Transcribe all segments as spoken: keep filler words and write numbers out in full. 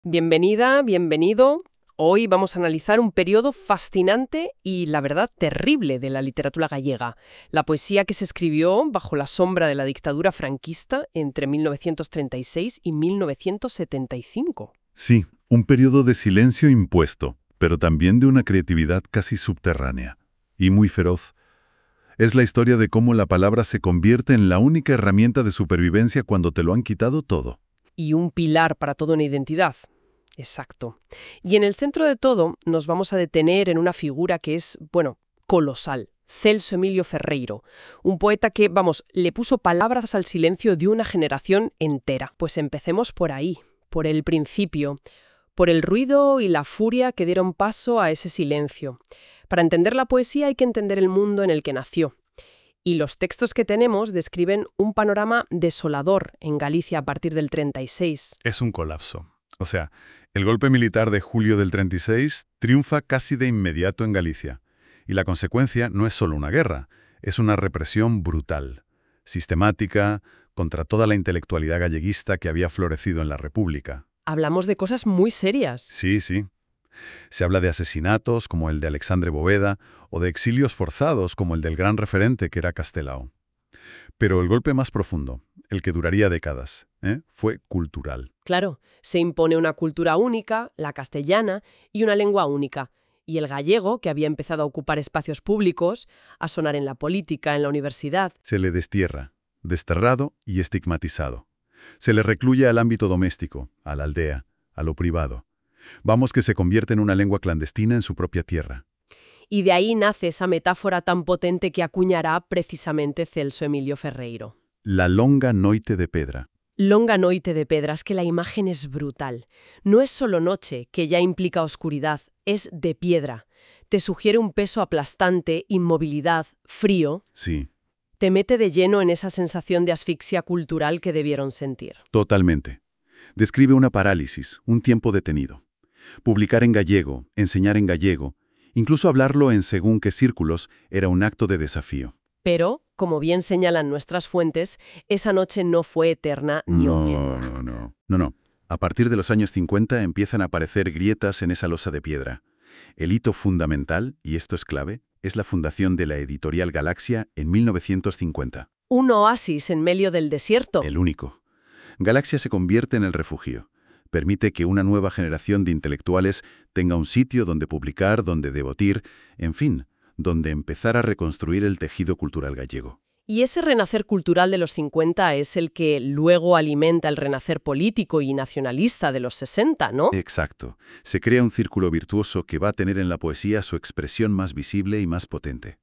Bienvenida, bienvenido. Hoy vamos a analizar un periodo fascinante y, la verdad, terrible de la literatura gallega. La poesía que se escribió bajo la sombra de la dictadura franquista entre mil novecientos treinta y seis y mil novecientos setenta y cinco. Sí, un periodo de silencio impuesto, pero también de una creatividad casi subterránea y muy feroz. Es la historia de cómo la palabra se convierte en la única herramienta de supervivencia cuando te lo han quitado todo. Y un pilar para toda una identidad. Exacto. Y en el centro de todo nos vamos a detener en una figura que es, bueno, colosal. Celso Emilio Ferreiro, un poeta que, vamos, le puso palabras al silencio de una generación entera. Pues empecemos por ahí, por el principio, por el ruido y la furia que dieron paso a ese silencio. Para entender la poesía hay que entender el mundo en el que nació. Y los textos que tenemos describen un panorama desolador en Galicia a partir del treinta y seis. Es un colapso. O sea, el golpe militar de julio del treinta y seis triunfa casi de inmediato en Galicia. Y la consecuencia no es solo una guerra, es una represión brutal, sistemática, contra toda la intelectualidad galleguista que había florecido en la República. Hablamos de cosas muy serias. Sí, sí. Se habla de asesinatos como el de Alexandre Bóveda o de exilios forzados como el del gran referente que era Castelao. Pero el golpe más profundo, el que duraría décadas, ¿eh? fue cultural. Claro, se impone una cultura única, la castellana, y una lengua única. Y el gallego, que había empezado a ocupar espacios públicos, a sonar en la política, en la universidad. Se le destierra, desterrado y estigmatizado. Se le recluye al ámbito doméstico, a la aldea, a lo privado. Vamos que se convierte en una lengua clandestina en su propia tierra. Y de ahí nace esa metáfora tan potente que acuñará precisamente Celso Emilio Ferreiro. La longa noite de pedra. Longa noite de pedra, es que la imagen es brutal. No es solo noche, que ya implica oscuridad, es de piedra. Te sugiere un peso aplastante, inmovilidad, frío. Sí. Te mete de lleno en esa sensación de asfixia cultural que debieron sentir. Totalmente. Describe una parálisis, un tiempo detenido. Publicar en gallego, enseñar en gallego, incluso hablarlo en según qué círculos, era un acto de desafío. Pero, como bien señalan nuestras fuentes, esa noche no fue eterna ni No, omnívora. no, no. No, no. A partir de los años cincuenta empiezan a aparecer grietas en esa losa de piedra. El hito fundamental, y esto es clave, es la fundación de la editorial Galaxia en mil novecientos cincuenta. Un oasis en medio del desierto. El único. Galaxia se convierte en el refugio. Permite que una nueva generación de intelectuales tenga un sitio donde publicar, donde debatir, en fin, donde empezar a reconstruir el tejido cultural gallego. Y ese renacer cultural de los cincuenta es el que luego alimenta el renacer político y nacionalista de los sesenta, ¿no? Exacto. Se crea un círculo virtuoso que va a tener en la poesía su expresión más visible y más potente.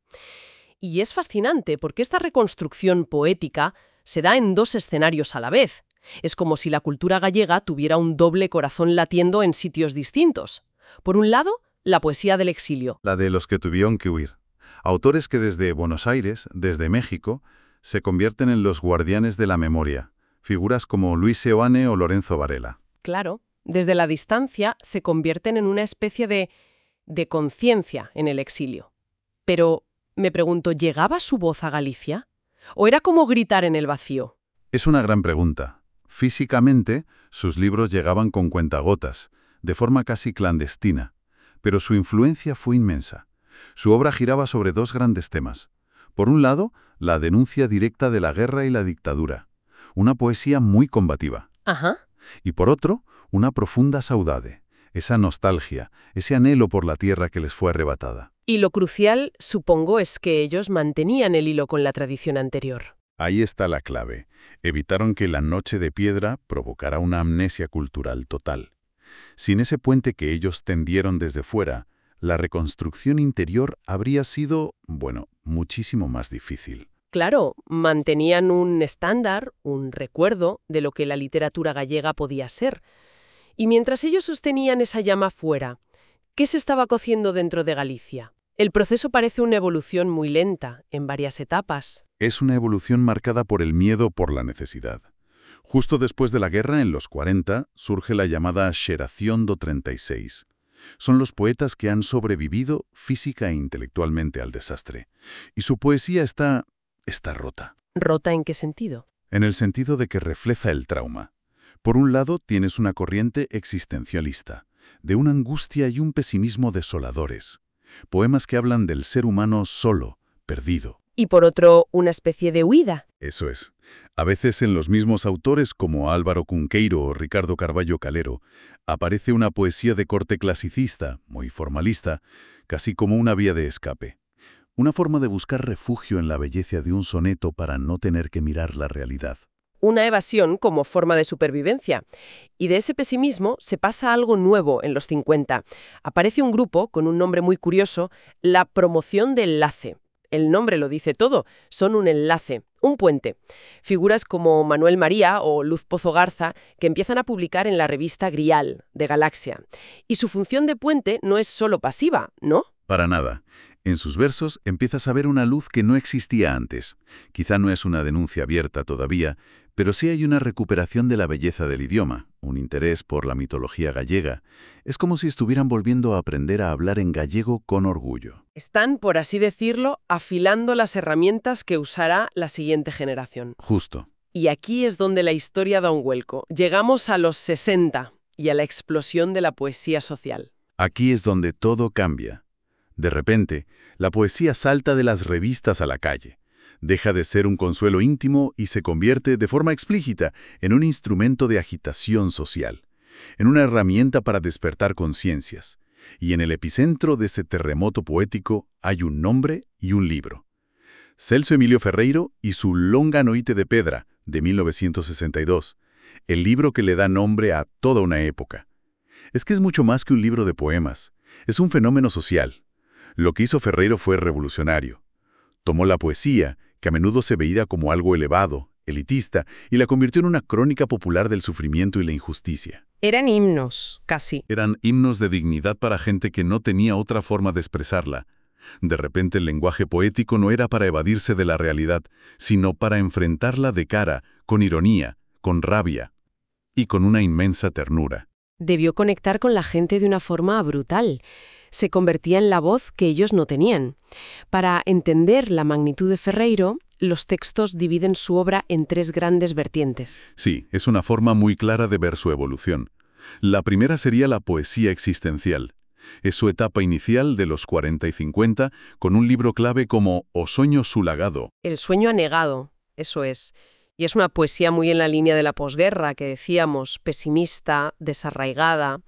Y es fascinante porque esta reconstrucción poética se da en dos escenarios a la vez. Es como si la cultura gallega tuviera un doble corazón latiendo en sitios distintos. Por un lado, la poesía del exilio. La de los que tuvieron que huir. Autores que desde Buenos Aires, desde México, se convierten en los guardianes de la memoria. Figuras como Luis Seoane o Lorenzo Varela. Claro, desde la distancia se convierten en una especie de, de conciencia en el exilio. Pero, me pregunto, ¿llegaba su voz a Galicia? ¿O era como gritar en el vacío? Es una gran pregunta. Físicamente, sus libros llegaban con cuentagotas, de forma casi clandestina, pero su influencia fue inmensa. Su obra giraba sobre dos grandes temas. Por un lado, la denuncia directa de la guerra y la dictadura, una poesía muy combativa. Ajá. Y por otro, una profunda saudade, esa nostalgia, ese anhelo por la tierra que les fue arrebatada. Y lo crucial, supongo, es que ellos mantenían el hilo con la tradición anterior. Ahí está la clave. Evitaron que la noche de piedra provocara una amnesia cultural total. Sin ese puente que ellos tendieron desde fuera, la reconstrucción interior habría sido, bueno, muchísimo más difícil. Claro, mantenían un estándar, un recuerdo de lo que la literatura gallega podía ser. Y mientras ellos sostenían esa llama fuera, ¿qué se estaba cociendo dentro de Galicia? El proceso parece una evolución muy lenta, en varias etapas. Es una evolución marcada por el miedo por la necesidad. Justo después de la guerra, en los cuarenta, surge la llamada Xeración do treinta y seis. Son los poetas que han sobrevivido física e intelectualmente al desastre. Y su poesía está... está rota. ¿Rota en qué sentido? En el sentido de que refleja el trauma. Por un lado, tienes una corriente existencialista, de una angustia y un pesimismo desoladores. Poemas que hablan del ser humano solo, perdido. Y por otro, una especie de huida. Eso es. A veces en los mismos autores como Álvaro Cunqueiro o Ricardo Carballo Calero, aparece una poesía de corte clasicista, muy formalista, casi como una vía de escape. Una forma de buscar refugio en la belleza de un soneto para no tener que mirar la realidad. Una evasión como forma de supervivencia. Y de ese pesimismo se pasa a algo nuevo en los cincuenta. Aparece un grupo con un nombre muy curioso, la Promoción de Enlace. El nombre lo dice todo, son un enlace, un puente. Figuras como Manuel María o Luz Pozo Garza que empiezan a publicar en la revista Grial, de Galaxia. Y su función de puente no es solo pasiva, ¿no? Para nada. En sus versos empiezas a ver una luz que no existía antes. Quizá no es una denuncia abierta todavía, pero sí hay una recuperación de la belleza del idioma, un interés por la mitología gallega. Es como si estuvieran volviendo a aprender a hablar en gallego con orgullo. Están, por así decirlo, afilando las herramientas que usará la siguiente generación. Justo. Y aquí es donde la historia da un vuelco. Llegamos a los sesenta y a la explosión de la poesía social. Aquí es donde todo cambia. De repente, la poesía salta de las revistas a la calle. Deja de ser un consuelo íntimo y se convierte, de forma explícita, en un instrumento de agitación social, en una herramienta para despertar conciencias. Y en el epicentro de ese terremoto poético hay un nombre y un libro. Celso Emilio Ferreiro y su Longa Noite de Pedra, de mil novecientos sesenta y dos, el libro que le da nombre a toda una época. Es que es mucho más que un libro de poemas, es un fenómeno social. Lo que hizo Ferreiro fue revolucionario. Tomó la poesía, que a menudo se veía como algo elevado, elitista, y la convirtió en una crónica popular del sufrimiento y la injusticia. Eran himnos, casi. Eran himnos de dignidad para gente que no tenía otra forma de expresarla. De repente el lenguaje poético no era para evadirse de la realidad, sino para enfrentarla de cara, con ironía, con rabia y con una inmensa ternura. Debió conectar con la gente de una forma brutal. Se convertía en la voz que ellos no tenían. Para entender la magnitud de Ferreiro, los textos dividen su obra en tres grandes vertientes. Sí, es una forma muy clara de ver su evolución. La primera sería la poesía existencial. Es su etapa inicial de los cuarenta y cincuenta, con un libro clave como O Soño Sulagado. El sueño anegado, eso es. Y es una poesía muy en la línea de la posguerra, que decíamos, pesimista, desarraigada.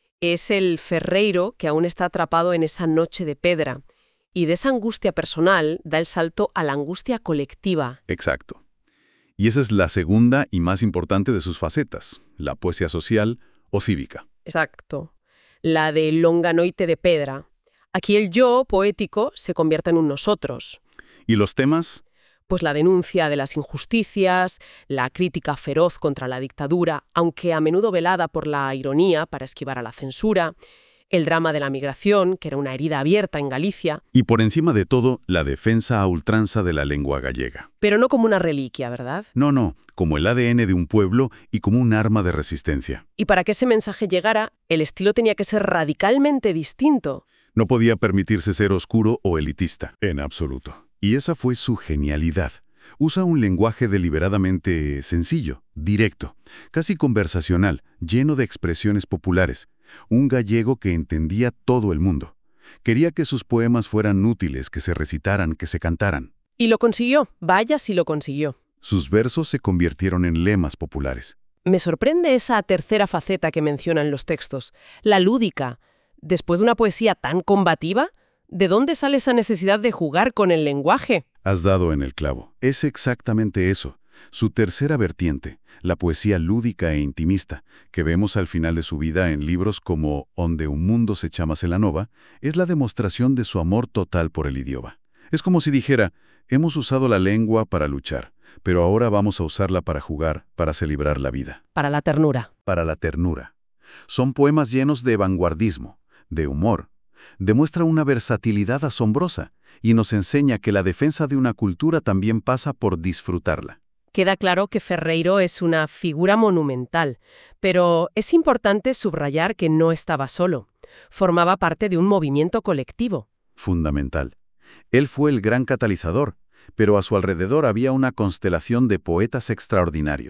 Es el Ferreiro que aún está atrapado en esa noche de pedra. Y de esa angustia personal da el salto a la angustia colectiva. Exacto. Y esa es la segunda y más importante de sus facetas, la poesía social o cívica. Exacto. La de Longa Noite de Pedra. Aquí el yo poético se convierte en un nosotros. ¿Y los temas? Pues la denuncia de las injusticias, la crítica feroz contra la dictadura, aunque a menudo velada por la ironía para esquivar a la censura, el drama de la migración, que era una herida abierta en Galicia. Y por encima de todo, la defensa a ultranza de la lengua gallega. Pero no como una reliquia, ¿verdad? No, no, como el A D N de un pueblo y como un arma de resistencia. Y para que ese mensaje llegara, el estilo tenía que ser radicalmente distinto. No podía permitirse ser oscuro o elitista, en absoluto. Y esa fue su genialidad. Usa un lenguaje deliberadamente sencillo, directo, casi conversacional, lleno de expresiones populares. Un gallego que entendía todo el mundo. Quería que sus poemas fueran útiles, que se recitaran, que se cantaran. Y lo consiguió, vaya si lo consiguió. Sus versos se convirtieron en lemas populares. Me sorprende esa tercera faceta que mencionan los textos, la lúdica. Después de una poesía tan combativa, ¿de dónde sale esa necesidad de jugar con el lenguaje? Has dado en el clavo. Es exactamente eso. Su tercera vertiente, la poesía lúdica e intimista, que vemos al final de su vida en libros como Onde un mundo se chama Celanova, es la demostración de su amor total por el idioma. Es como si dijera, hemos usado la lengua para luchar, pero ahora vamos a usarla para jugar, para celebrar la vida. Para la ternura. Para la ternura. Son poemas llenos de vanguardismo, de humor. Demuestra una versatilidad asombrosa y nos enseña que la defensa de una cultura también pasa por disfrutarla. Queda claro que Ferreiro es una figura monumental, pero es importante subrayar que no estaba solo. Formaba parte de un movimiento colectivo. Fundamental. Él fue el gran catalizador, pero a su alrededor había una constelación de poetas extraordinarios.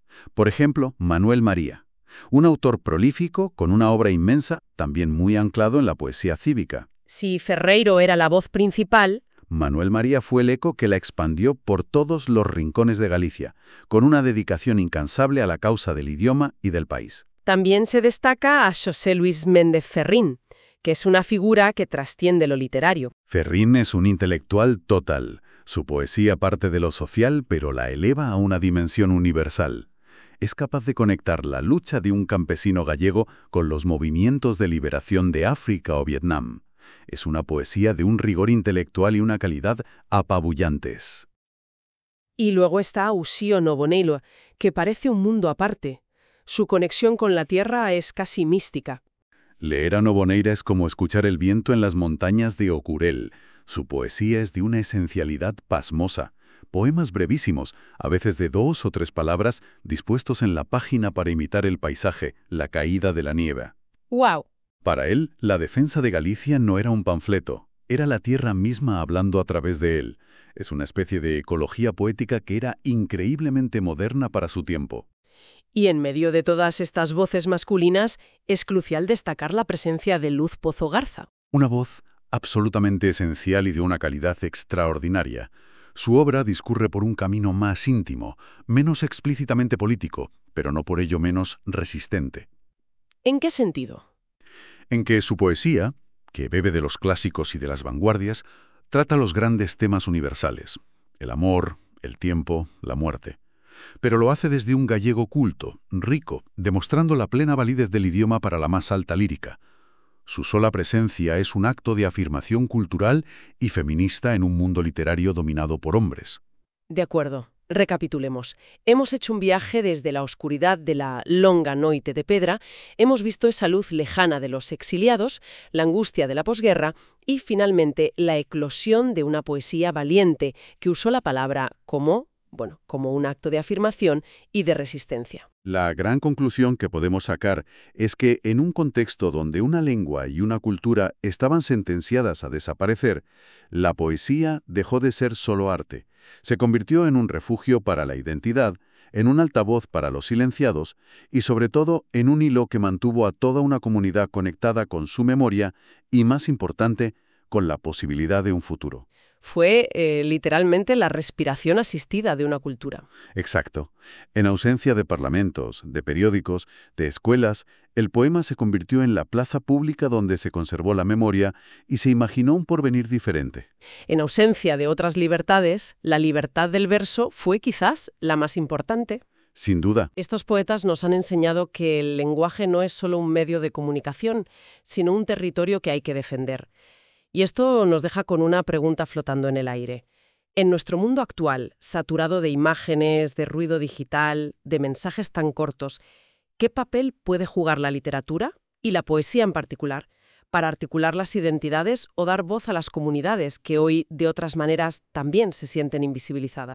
Por ejemplo, Manuel María, un autor prolífico con una obra inmensa, también muy anclado en la poesía cívica. Si Ferreiro era la voz principal, Manuel María fue el eco que la expandió por todos los rincones de Galicia, con una dedicación incansable a la causa del idioma y del país. también se destaca a José Luis Méndez Ferrín, que es una figura que trasciende lo literario. Ferrín es un intelectual total. Su poesía parte de lo social, pero la eleva a una dimensión universal. Es capaz de conectar la lucha de un campesino gallego con los movimientos de liberación de África o Vietnam. Es una poesía de un rigor intelectual y una calidad apabullantes. Y luego está Ushio Nobunaga, que parece un mundo aparte. Su conexión con la tierra es casi mística. Leer a Nobunaga es como escuchar el viento en las montañas de Okurel. Su poesía es de una esencialidad pasmosa. Poemas brevísimos, a veces de dos o tres palabras, dispuestos en la página para imitar el paisaje, la caída de la nieve. ¡Wow! Para él, la defensa de Galicia no era un panfleto, era la tierra misma hablando a través de él. Es una especie de ecología poética que era increíblemente moderna para su tiempo. Y en medio de todas estas voces masculinas, es crucial destacar la presencia de Luz Pozo Garza. Una voz absolutamente esencial y de una calidad extraordinaria. Su obra discurre por un camino más íntimo, menos explícitamente político, pero no por ello menos resistente. ¿En qué sentido? En que su poesía, que bebe de los clásicos y de las vanguardias, trata los grandes temas universales: el amor, el tiempo, la muerte. Pero lo hace desde un gallego culto, rico, demostrando la plena validez del idioma para la más alta lírica. Su sola presencia es un acto de afirmación cultural y feminista en un mundo literario dominado por hombres. De acuerdo. Recapitulemos. Hemos hecho un viaje desde la oscuridad de la longa noite de Pedra, hemos visto esa luz lejana de los exiliados, la angustia de la posguerra y, finalmente, la eclosión de una poesía valiente que usó la palabra como, bueno, como un acto de afirmación y de resistencia. La gran conclusión que podemos sacar es que en un contexto donde una lengua y una cultura estaban sentenciadas a desaparecer, la poesía dejó de ser solo arte. Se convirtió en un refugio para la identidad, en un altavoz para los silenciados y, sobre todo, en un hilo que mantuvo a toda una comunidad conectada con su memoria y, más importante, con la posibilidad de un futuro. Fue eh, literalmente la respiración asistida de una cultura. Exacto. En ausencia de parlamentos, de periódicos, de escuelas, el poema se convirtió en la plaza pública donde se conservó la memoria y se imaginó un porvenir diferente. En ausencia de otras libertades, la libertad del verso fue quizás la más importante. Sin duda. Estos poetas nos han enseñado que el lenguaje no es solo un medio de comunicación, sino un territorio que hay que defender. Y esto nos deja con una pregunta flotando en el aire. En nuestro mundo actual, saturado de imágenes, de ruido digital, de mensajes tan cortos, ¿qué papel puede jugar la literatura, y la poesía en particular, para articular las identidades o dar voz a las comunidades que hoy, de otras maneras, también se sienten invisibilizadas?